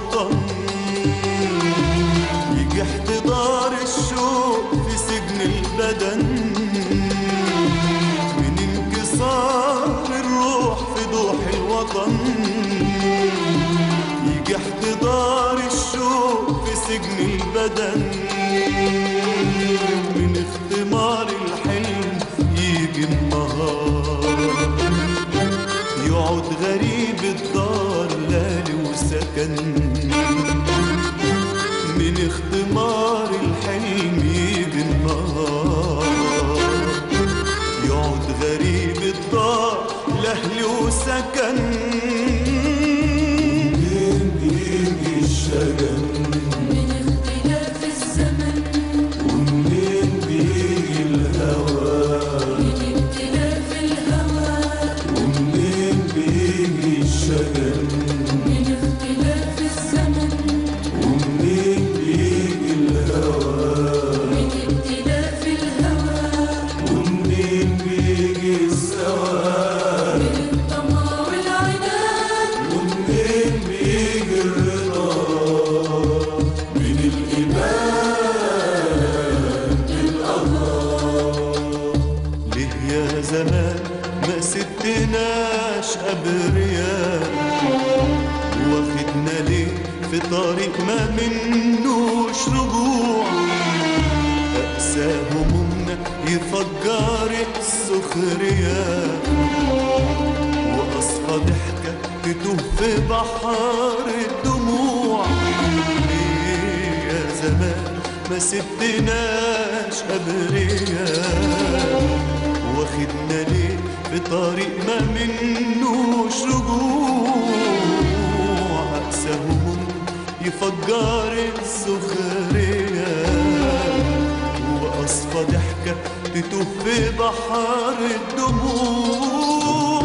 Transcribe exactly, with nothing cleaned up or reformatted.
الوطن، يجي احتضار الشوق في سجن البدن، من انكسار الروح في ضوح الوطن، يجي احتضار الشوق في سجن البدن، من اختمار الحلم يجي النهار، يقعد غريب الدار لالي وسكن، من اختمار الحلم يجي النهار، يقعد غريب الدار لأهل وسكن، منين بيجي الشجن من اختلاف الزمن، ومنين بيجي الهوى من اختلاف الهوى، ومنين بيجي الشجن من اختلاف الزمن، ومنين بيجي الهوى من اختلاف الهوى، ومنين بيجي السواد من الطمع والعناد، ومنين بيجي الرضا من الإيمان بالله. ليه يا زمان ما سبتناش أبرياء، واخدنا ليه في طريق ما منوش رجوع، أقسى همومنا يفجر السخرية، وأصفى ضحكة تتوه في بحر الدموع. ليه يا زمان ما سبتناش أبرياء، واخدنا ليه في طريق ما منوش رجوع، أقسى همومنا يفجر السخرية، وأصفى ضحكة تتوه في بحر الدموع.